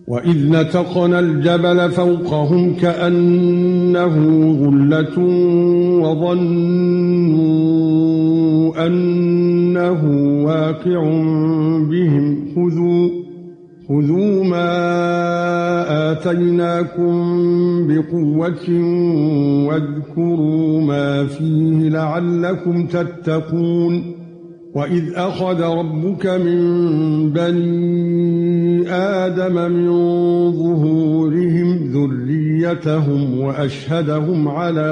وَإِذْ نَتَقْنَا الْجَبَلَ فَوْقَهُمْ كَأَنَّهُ ظُلَّةٌ وَظَنُّوا أَنَّهُ واقع بِهِمْ خُذُوا مَا آتَيْنَاكُمْ بِقُوَّةٍ وَاذْكُرُوا مَا فِيهِ لَعَلَّكُمْ تَتَّقُونَ وَإِذْ أَخَذَ رَبُّكَ مِنْ بَنِي آدَمَ مِنْ ظُهُورِهِمْ ذُرِّيَّتَهُمْ وَأَشْهَدَهُمْ عَلَى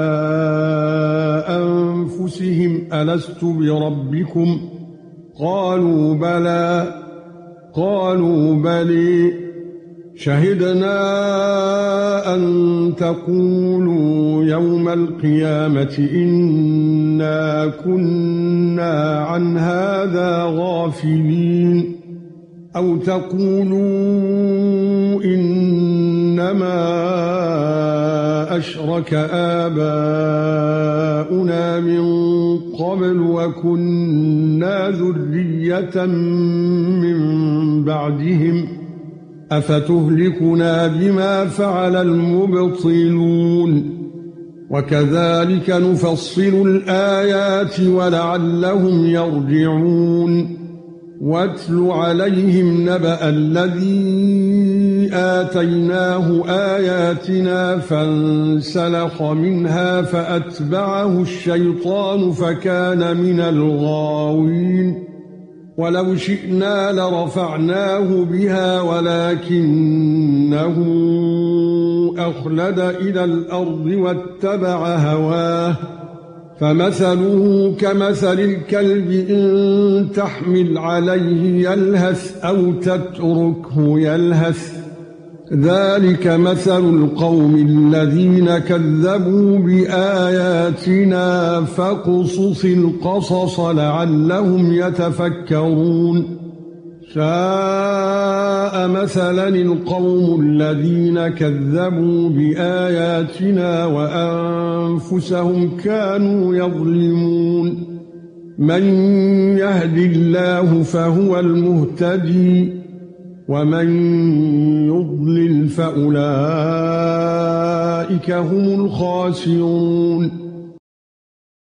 أَنفُسِهِمْ أَلَسْتُ بِرَبِّكُمْ قَالُوا بَلَى قَالُوا بَلَى شَهِدْنَا أَن تَقُولُوا يَوْمَ الْقِيَامَةِ إِنَّا كُنَّا عَنْ هَذَا غَافِلِينَ أَوْ تَقُولُوا إِنَّمَا أَشْرَكَ آبَاؤُنَا مِنْ قَبْلُ وَكُنَّا ذُرِّيَّةً مِنْ بَعْدِهِمْ أَفَتُهْلِكُنَا بِمَا فَعَلَ الْمُبْطِلُونَ وَكَذَلِكَ نُفَصِّلُ الْآيَاتِ وَلَعَلَّهُمْ يَرْجِعُونَ وَاتْلُ عَلَيْهِمْ نَبَأَ الَّذِي آتَيْنَاهُ آيَاتِنَا فَانسَلَخَ مِنْهَا فَأَتْبَعَهُ الشَّيْطَانُ فَكَانَ مِنَ الْغَاوِينَ وَلَوْ شِئْنَا لَرَفَعْنَاهُ بِهَا وَلَكِنَّهُ أَخْلَدَ إِلَى الْأَرْضِ وَاتَّبَعَ هَوَاهُ فَمَثَلُهُ كَمَثَلِ الْكَلْبِ إِن تَحْمِلْ عَلَيْهِ يَلْهَثْ أَوْ تَتْرُكْهُ يَلْهَث ذَلِكَ مَثَلُ الْقَوْمِ الَّذِينَ كَذَّبُوا بِآيَاتِنَا فَاقْصُصِ الْقَصَصَ لَعَلَّهُمْ يَتَفَكَّرُونَ سَاءَ مَثَلًا الْقَوْمُ الَّذِينَ كَذَّبُوا بِآيَاتِنَا وَأَنفُسَهُمْ كَانُوا يَظْلِمُونَ مَن يَهْدِ اللَّهُ فَهُوَ الْمُهْتَدِي وَمَن يُضْلِلْ فَأُولَئِكَ هُمُ الْخَاسِرُونَ